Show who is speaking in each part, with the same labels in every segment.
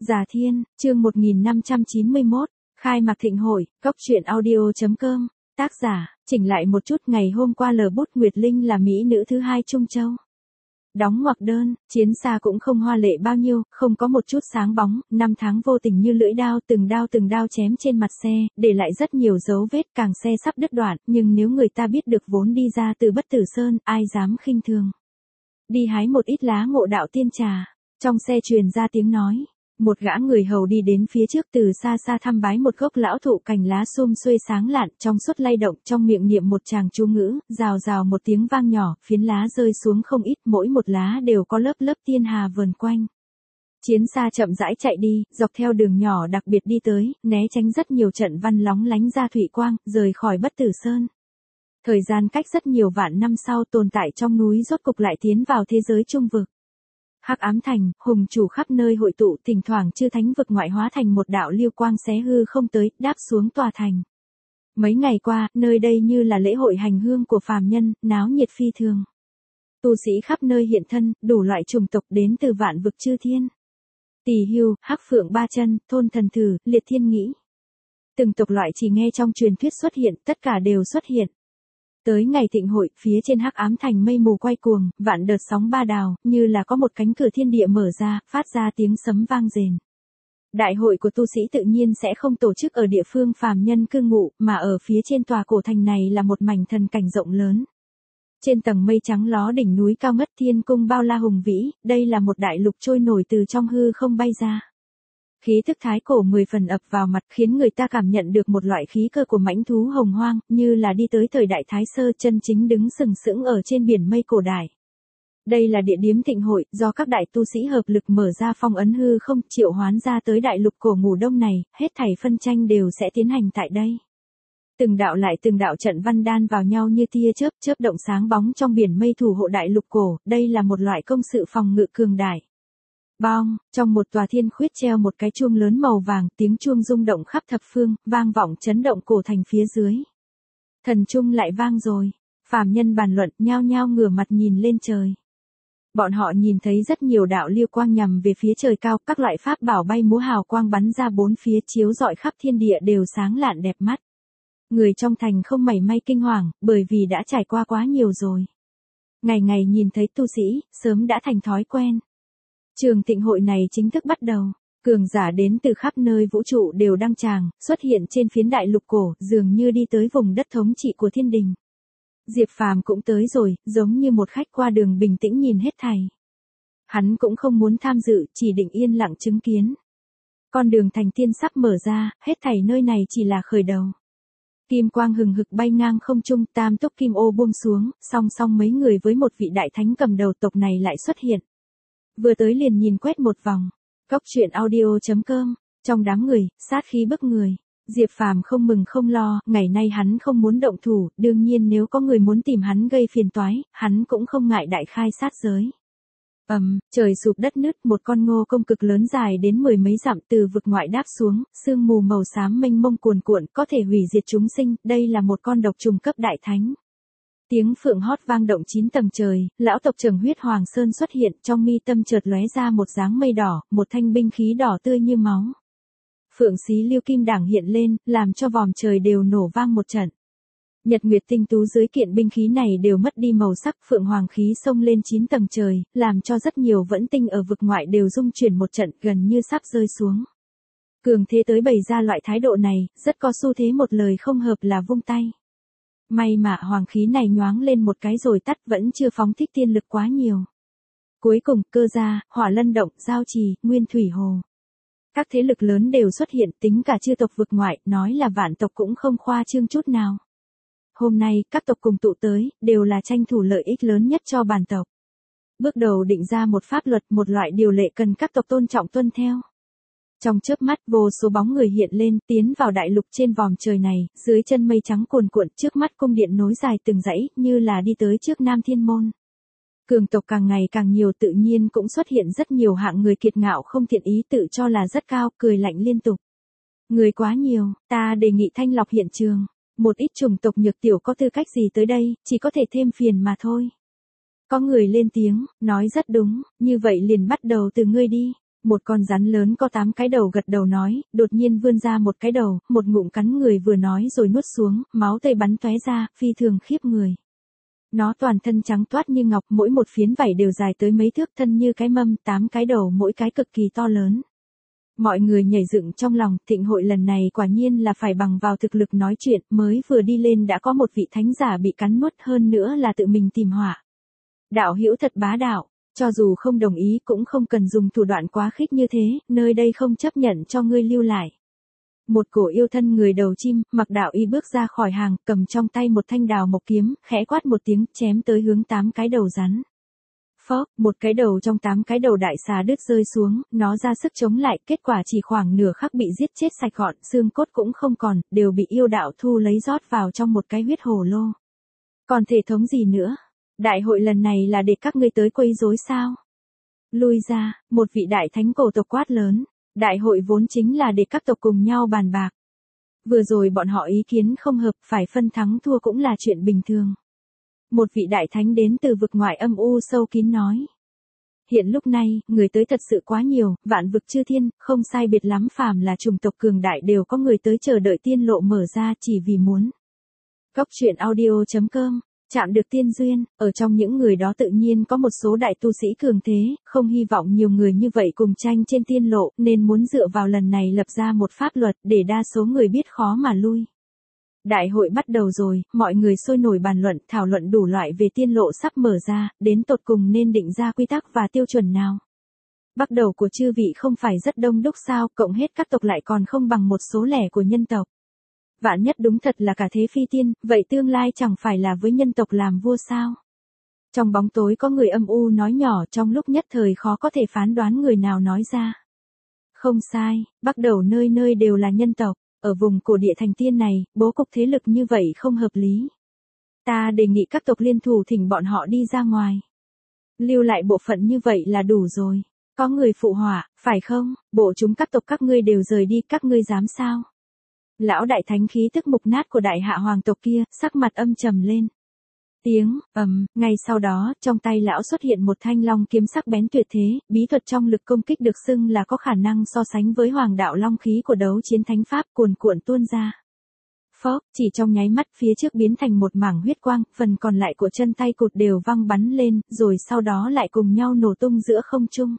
Speaker 1: Già Thiên, chương 1591, khai mạc thịnh hội, góc truyện audio.com, tác giả, chỉnh lại một chút. Ngày hôm qua lờ bút Nguyệt Linh là mỹ nữ thứ 2 Trung Châu. Đóng ngoặc đơn, chiến xa cũng không hoa lệ bao nhiêu, không có một chút sáng bóng, năm tháng vô tình như lưỡi đao từng đao chém trên mặt xe, để lại rất nhiều dấu vết, càng xe sắp đứt đoạn, nhưng nếu người ta biết được vốn đi ra từ Bất Tử Sơn, ai dám khinh thường. Đi hái một ít lá Ngộ Đạo tiên trà, trong xe truyền ra tiếng nói. Một gã người hầu đi đến phía trước từ xa xa thăm bái một gốc lão thụ, cành lá sum xuê sáng lạn, trong suốt lay động, trong miệng niệm một tràng chú ngữ, rào rào một tiếng vang nhỏ, phiến lá rơi xuống không ít, mỗi một lá đều có lớp lớp tiên hà vờn quanh. Chiến xa chậm rãi chạy đi, dọc theo đường nhỏ đặc biệt đi tới, né tránh rất nhiều trận văn lóng lánh ra thủy quang, rời khỏi Bất Tử Sơn. Thời gian cách rất nhiều vạn năm sau, tồn tại trong núi rốt cục lại tiến vào thế giới trung vực. Hắc ám thành, hùng chủ khắp nơi hội tụ, thỉnh thoảng chư thánh vực ngoại hóa thành một đạo lưu quang xé hư không tới, đáp xuống tòa thành. Mấy ngày qua, nơi đây như là lễ hội hành hương của phàm nhân, náo nhiệt phi thường. Tu sĩ khắp nơi hiện thân, đủ loại chủng tộc đến từ vạn vực chư thiên. Tỳ hưu, hắc phượng ba chân, thôn thần thử, liệt thiên nghĩ. Từng tộc loại chỉ nghe trong truyền thuyết xuất hiện, tất cả đều xuất hiện. Tới ngày thịnh hội, phía trên hắc ám thành mây mù quay cuồng, vạn đợt sóng ba đào, như là có một cánh cửa thiên địa mở ra, phát ra tiếng sấm vang rền. Đại hội của tu sĩ tự nhiên sẽ không tổ chức ở địa phương phàm nhân cư ngụ, mà ở phía trên tòa cổ thành này là một mảnh thần cảnh rộng lớn. Trên tầng mây trắng ló đỉnh núi cao ngất, thiên cung bao la hùng vĩ, đây là một đại lục trôi nổi từ trong hư không bay ra. Khí thức thái cổ 10 phần ập vào mặt, khiến người ta cảm nhận được một loại khí cơ của mãnh thú hồng hoang, như là đi tới thời đại Thái Sơ, chân chính đứng sừng sững ở trên biển mây cổ đại. Đây là địa điểm thịnh hội, do các đại tu sĩ hợp lực mở ra phong ấn hư không, triệu hoán ra tới đại lục cổ ngủ đông này, hết thảy phân tranh đều sẽ tiến hành tại đây. Từng đạo lại từng đạo trận văn đan vào nhau như tia chớp, chớp động sáng bóng trong biển mây thủ hộ đại lục cổ, đây là một loại công sự phòng ngự cường đại. Bong, trong một tòa thiên khuyết treo một cái chuông lớn màu vàng, tiếng chuông rung động khắp thập phương, vang vọng chấn động cổ thành phía dưới. Thần chuông lại vang rồi, phàm nhân bàn luận, nhao nhao ngửa mặt nhìn lên trời. Bọn họ nhìn thấy rất nhiều đạo lưu quang nhằm về phía trời cao, các loại pháp bảo bay múa hào quang bắn ra bốn phía, chiếu rọi khắp thiên địa đều sáng lạn đẹp mắt. Người trong thành không mảy may kinh hoàng, bởi vì đã trải qua quá nhiều rồi. Ngày ngày nhìn thấy tu sĩ, sớm đã thành thói quen. Trường thịnh hội này chính thức bắt đầu, cường giả đến từ khắp nơi vũ trụ đều đăng tràng, xuất hiện trên phiến đại lục cổ, dường như đi tới vùng đất thống trị của thiên đình. Diệp Phàm cũng tới rồi, giống như một khách qua đường bình tĩnh nhìn hết thảy. Hắn cũng không muốn tham dự, chỉ định yên lặng chứng kiến. Con đường thành tiên sắp mở ra, hết thảy nơi này chỉ là khởi đầu. Kim quang hừng hực bay ngang không trung, tam túc kim ô buông xuống, song song mấy người với một vị đại thánh cầm đầu tộc này lại xuất hiện. Vừa tới liền nhìn quét một vòng. Góc truyện audio.com, trong đám người, sát khí bức người. Diệp Phàm không mừng không lo, ngày nay hắn không muốn động thủ, đương nhiên nếu có người muốn tìm hắn gây phiền toái, hắn cũng không ngại đại khai sát giới. Trời sụp đất nứt, một con ngô công cực lớn dài đến 10 mấy dặm từ vực ngoại đáp xuống, sương mù màu xám mênh mông cuồn cuộn, có thể hủy diệt chúng sinh, đây là một con độc trùng cấp đại thánh. Tiếng phượng hót vang động 9 tầng trời, lão tộc trưởng huyết Hoàng Sơn xuất hiện, trong mi tâm chợt lóe ra một dáng mây đỏ, một thanh binh khí đỏ tươi như máu. Phượng xí lưu kim đảng hiện lên, làm cho vòm trời đều nổ vang một trận. Nhật nguyệt tinh tú dưới kiện binh khí này đều mất đi màu sắc, phượng hoàng khí xông lên 9 tầng trời, làm cho rất nhiều vẫn tinh ở vực ngoại đều rung chuyển một trận, gần như sắp rơi xuống. Cường thế tới bày ra loại thái độ này, rất có xu thế một lời không hợp là vung tay. May mà hoàng khí này nhoáng lên một cái rồi tắt, vẫn chưa phóng thích tiên lực quá nhiều. Cuối cùng, Cơ Gia, Hỏa Lân Động, Giao Trì, Nguyên Thủy Hồ. Các thế lực lớn đều xuất hiện, tính cả chư tộc vực ngoại, nói là vạn tộc cũng không khoa trương chút nào. Hôm nay, các tộc cùng tụ tới, đều là tranh thủ lợi ích lớn nhất cho bản tộc. Bước đầu định ra một pháp luật, một loại điều lệ cần các tộc tôn trọng tuân theo. Trong chớp mắt, vô số bóng người hiện lên, tiến vào đại lục trên vòm trời này, dưới chân mây trắng cuồn cuộn, trước mắt cung điện nối dài từng dãy, như là đi tới trước Nam Thiên Môn. Cường tộc càng ngày càng nhiều, tự nhiên cũng xuất hiện rất nhiều hạng người kiệt ngạo không thiện ý, tự cho là rất cao, cười lạnh liên tục. Người quá nhiều, ta đề nghị thanh lọc hiện trường. Một ít chủng tộc nhược tiểu có tư cách gì tới đây, chỉ có thể thêm phiền mà thôi. Có người lên tiếng, nói rất đúng, như vậy liền bắt đầu từ ngươi đi. Một con rắn lớn có 8 cái đầu gật đầu nói, đột nhiên vươn ra một cái đầu, một ngụm cắn người vừa nói rồi nuốt xuống, máu tươi bắn tóe ra, phi thường khiếp người. Nó toàn thân trắng toát như ngọc, mỗi một phiến vảy đều dài tới mấy thước, thân như cái mâm, 8 cái đầu mỗi cái cực kỳ to lớn. Mọi người nhảy dựng trong lòng, thịnh hội lần này quả nhiên là phải bằng vào thực lực nói chuyện, mới vừa đi lên đã có một vị thánh giả bị cắn nuốt, hơn nữa là tự mình tìm họa. Đạo hữu thật bá đạo, cho dù không đồng ý cũng không cần dùng thủ đoạn quá khích như thế, nơi đây không chấp nhận cho ngươi lưu lại. Một cổ yêu thân người đầu chim, mặc đạo y bước ra khỏi hàng, cầm trong tay một thanh đào mộc kiếm, khẽ quát một tiếng, chém tới hướng 8 cái đầu rắn. Phốc, một cái đầu trong 8 cái đầu đại xà đứt rơi xuống, nó ra sức chống lại, kết quả chỉ khoảng nửa khắc bị giết chết sạch gọn, xương cốt cũng không còn, đều bị yêu đạo thu lấy rót vào trong một cái huyết hồ lô. Còn thể thống gì nữa? Đại hội lần này là để các ngươi tới quấy rối sao? Lui ra, một vị đại thánh cổ tộc quát lớn. Đại hội vốn chính là để các tộc cùng nhau bàn bạc. Vừa rồi bọn họ ý kiến không hợp, phải phân thắng thua cũng là chuyện bình thường. Một vị đại thánh đến từ vực ngoại âm u sâu kín nói. Hiện lúc này, người tới thật sự quá nhiều, vạn vực chư thiên, không sai biệt lắm, phàm là chủng tộc cường đại đều có người tới chờ đợi tiên lộ mở ra chỉ vì muốn. Góc truyện audio.com, chạm được tiên duyên, ở trong những người đó tự nhiên có một số đại tu sĩ cường thế, không hy vọng nhiều người như vậy cùng tranh trên tiên lộ, nên muốn dựa vào lần này lập ra một pháp luật để đa số người biết khó mà lui. Đại hội bắt đầu rồi, mọi người sôi nổi bàn luận, thảo luận đủ loại về tiên lộ sắp mở ra, đến tột cùng nên định ra quy tắc và tiêu chuẩn nào. Bắt đầu của chư vị không phải rất đông đúc sao, cộng hết các tộc lại còn không bằng một số lẻ của nhân tộc. Vạn nhất đúng thật là cả thế phi tiên, vậy tương lai chẳng phải là với nhân tộc làm vua sao? Trong bóng tối có người âm u nói nhỏ, trong lúc nhất thời khó có thể phán đoán người nào nói ra. Không sai, bắt đầu nơi nơi đều là nhân tộc, ở vùng cổ địa thành tiên này, bố cục thế lực như vậy không hợp lý. Ta đề nghị các tộc liên thủ thỉnh bọn họ đi ra ngoài. Lưu lại bộ phận như vậy là đủ rồi. Có người phụ họa, phải không? Bộ chúng các tộc các ngươi đều rời đi, các ngươi dám sao? Lão đại thánh khí tức mục nát của đại hạ hoàng tộc kia, sắc mặt âm trầm lên. Tiếng, ngay sau đó, trong tay lão xuất hiện một thanh long kiếm sắc bén tuyệt thế, bí thuật trong lực công kích được xưng là có khả năng so sánh với hoàng đạo long khí của đấu chiến thánh pháp cuồn cuộn tuôn ra. Phốc, chỉ trong nháy mắt phía trước biến thành một mảng huyết quang, phần còn lại của chân tay cụt đều văng bắn lên, rồi sau đó lại cùng nhau nổ tung giữa không trung.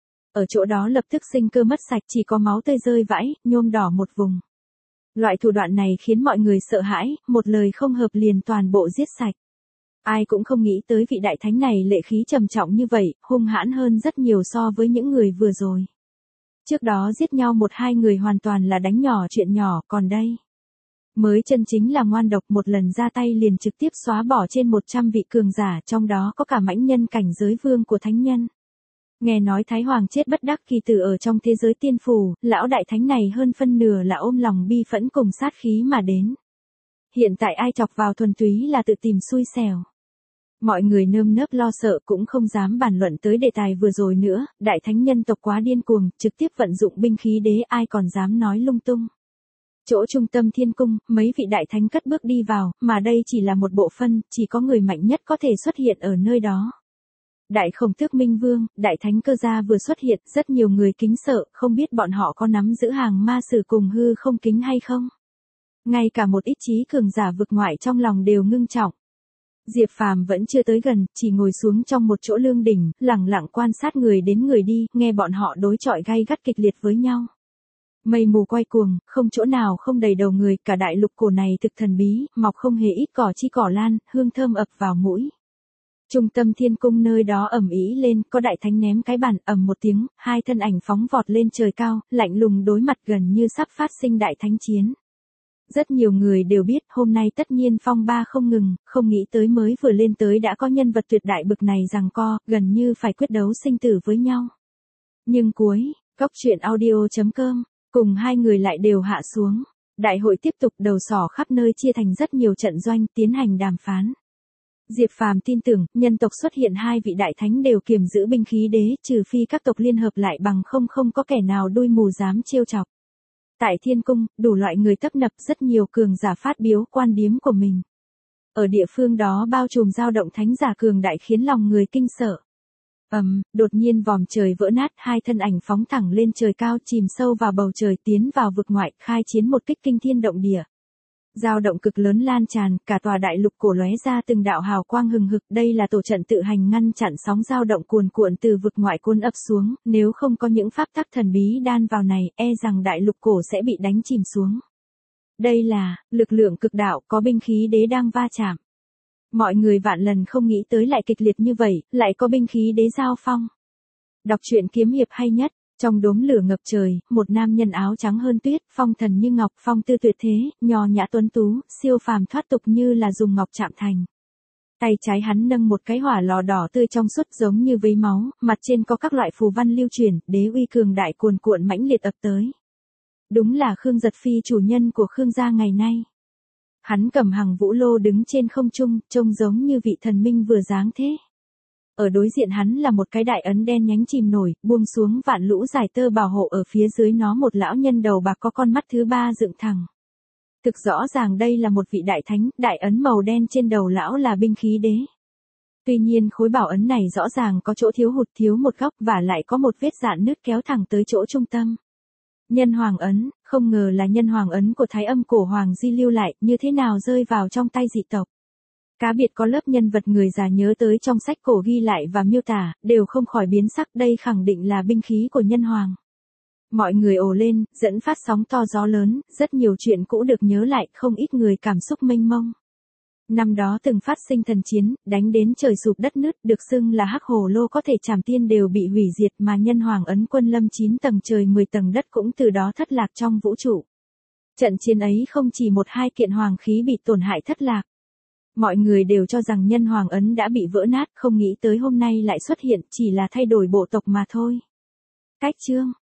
Speaker 1: Ở chỗ đó lập tức sinh cơ mất sạch, chỉ có máu tươi rơi vãi, nhuộm đỏ một vùng. Loại thủ đoạn này khiến mọi người sợ hãi, một lời không hợp liền toàn bộ giết sạch. Ai cũng không nghĩ tới vị đại thánh này lệ khí trầm trọng như vậy, hung hãn hơn rất nhiều so với những người vừa rồi. Trước đó giết nhau 1-2 người hoàn toàn là đánh nhỏ chuyện nhỏ, còn đây mới chân chính là ngoan độc, một lần ra tay liền trực tiếp xóa bỏ trên 100 vị cường giả, trong đó có cả mãnh nhân cảnh giới vương của thánh nhân. Nghe nói Thái Hoàng chết bất đắc kỳ tử ở trong thế giới tiên phủ, lão đại thánh này hơn phân nửa là ôm lòng bi phẫn cùng sát khí mà đến. Hiện tại ai chọc vào thuần túy là tự tìm xui xẻo. Mọi người nơm nớp lo sợ cũng không dám bàn luận tới đề tài vừa rồi nữa, đại thánh nhân tộc quá điên cuồng, trực tiếp vận dụng binh khí đế, ai còn dám nói lung tung. Chỗ trung tâm thiên cung, mấy vị đại thánh cất bước đi vào, mà đây chỉ là một bộ phân, chỉ có người mạnh nhất có thể xuất hiện ở nơi đó. Đại Khổng Tước Minh Vương, đại thánh Cơ Gia vừa xuất hiện, rất nhiều người kính sợ, không biết bọn họ có nắm giữ hàng ma sử cùng hư không kính hay không. Ngay cả một ít trí cường giả vực ngoại trong lòng đều ngưng trọng. Diệp Phàm vẫn chưa tới gần, chỉ ngồi xuống trong một chỗ lương đỉnh, lẳng lặng quan sát người đến người đi, nghe bọn họ đối chọi gay gắt kịch liệt với nhau. Mây mù quay cuồng, không chỗ nào không đầy đầu người, cả đại lục cổ này thực thần bí, mọc không hề ít cỏ chi cỏ lan, hương thơm ập vào mũi. Trung tâm thiên cung nơi đó ầm ĩ lên, có đại thánh ném cái bàn, ầm một tiếng, hai thân ảnh phóng vọt lên trời cao, lạnh lùng đối mặt gần như sắp phát sinh đại thánh chiến. Rất nhiều người đều biết hôm nay tất nhiên phong ba không ngừng, không nghĩ tới mới vừa lên tới đã có nhân vật tuyệt đại bực này giằng co, gần như phải quyết đấu sinh tử với nhau. Nhưng cuối, góc truyện audio.com, cùng hai người lại đều hạ xuống. Đại hội tiếp tục đầu sỏ khắp nơi chia thành rất nhiều trận doanh tiến hành đàm phán. Diệp Phàm tin tưởng, nhân tộc xuất hiện hai vị đại thánh đều kiềm giữ binh khí đế, trừ phi các tộc liên hợp lại bằng không có kẻ nào đuôi mù dám trêu chọc. Tại thiên cung, đủ loại người tấp nập, rất nhiều cường giả phát biểu quan điểm của mình. Ở địa phương đó bao trùm dao động thánh giả cường đại khiến lòng người kinh sợ. Đột nhiên vòm trời vỡ nát, hai thân ảnh phóng thẳng lên trời cao, chìm sâu vào bầu trời, tiến vào vực ngoại, khai chiến một kích kinh thiên động địa. Dao động cực lớn lan tràn, cả tòa đại lục cổ lóe ra từng đạo hào quang hừng hực, đây là tổ trận tự hành ngăn chặn sóng dao động cuồn cuộn từ vực ngoại cuốn ập xuống, nếu không có những pháp tắc thần bí đan vào này, e rằng đại lục cổ sẽ bị đánh chìm xuống. Đây là lực lượng cực đạo, có binh khí đế đang va chạm. Mọi người vạn lần không nghĩ tới lại kịch liệt như vậy, lại có binh khí đế giao phong. Đọc truyện kiếm hiệp hay nhất. Trong đốm lửa ngập trời, một nam nhân áo trắng hơn tuyết, phong thần như ngọc, phong tư tuyệt thế, nho nhã tuấn tú, siêu phàm thoát tục như là dùng ngọc chạm thành. Tay trái hắn nâng một cái hỏa lò đỏ tươi trong suốt giống như vấy máu, mặt trên có các loại phù văn lưu truyền, đế uy cường đại cuồn cuộn mãnh liệt ập tới. Đúng là Khương Giật Phi, chủ nhân của Khương gia ngày nay. Hắn cầm hằng vũ lô đứng trên không trung, trông giống như vị thần minh vừa giáng thế. Ở đối diện hắn là một cái đại ấn đen nhánh chìm nổi, buông xuống vạn lũ dài tơ bảo hộ, ở phía dưới nó một lão nhân đầu bạc có con mắt thứ ba dựng thẳng. Thực rõ ràng đây là một vị đại thánh, đại ấn màu đen trên đầu lão là binh khí đế. Tuy nhiên khối bảo ấn này rõ ràng có chỗ thiếu hụt, thiếu một góc và lại có một vết dạn nứt kéo thẳng tới chỗ trung tâm. Nhân hoàng ấn, không ngờ là nhân hoàng ấn của Thái Âm cổ hoàng di lưu lại, như thế nào rơi vào trong tay dị tộc. Cá biệt có lớp nhân vật người già nhớ tới trong sách cổ ghi lại và miêu tả, đều không khỏi biến sắc, đây khẳng định là binh khí của nhân hoàng. Mọi người ồ lên, dẫn phát sóng to gió lớn, rất nhiều chuyện cũ được nhớ lại, không ít người cảm xúc mênh mông. Năm đó từng phát sinh thần chiến, đánh đến trời sụp đất nứt, được xưng là hắc hồ lô có thể trảm tiên đều bị hủy diệt, mà nhân hoàng ấn quân lâm 9 tầng trời 10 tầng đất cũng từ đó thất lạc trong vũ trụ. Trận chiến ấy không chỉ một hai kiện hoàng khí bị tổn hại thất lạc. Mọi người đều cho rằng nhân hoàng ấn đã bị vỡ nát, không nghĩ tới hôm nay lại xuất hiện, chỉ là thay đổi bộ tộc mà thôi. Cách chương